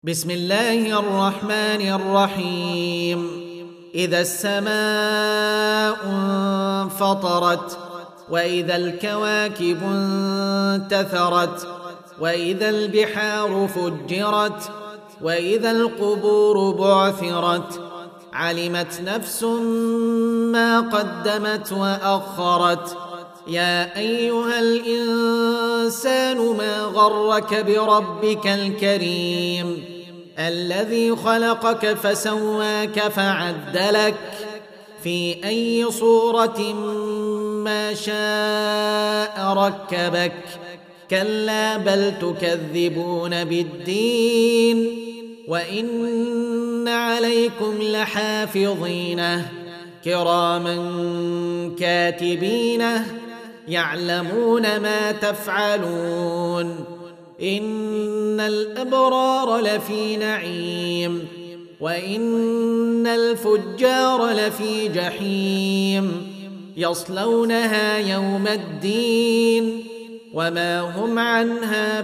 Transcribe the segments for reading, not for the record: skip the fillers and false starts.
بسم الله الرحمن الرحيم. إذا السماء انفطرت وإذا الكواكب انتثرت وإذا البحار فجرت وإذا القبور بعثرت علمت نفس ما قدمت وأخرت. يا أيها الإنسان ما غرك بربك الكريم الذي خلقك فسواك فعدلك في أي صورة ما شاء ركبك. كلا بل تكذبون بالدين وإن عليكم لحافظين كراما كاتبين يعلمون ما تفعلون. إن الأبرار لفي نعيم وإن الفجار لفي جحيم يصلونها يوم الدين وما هم عنها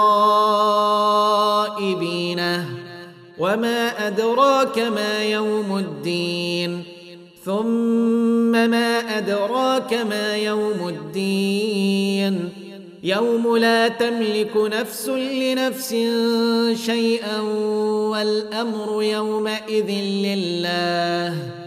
بغائبين. وما أدراك ما يوم الدين ثم ما أدراك ما يوم الدين يوم لا تملك نفس لنفس شيئا والأمر يومئذ لله.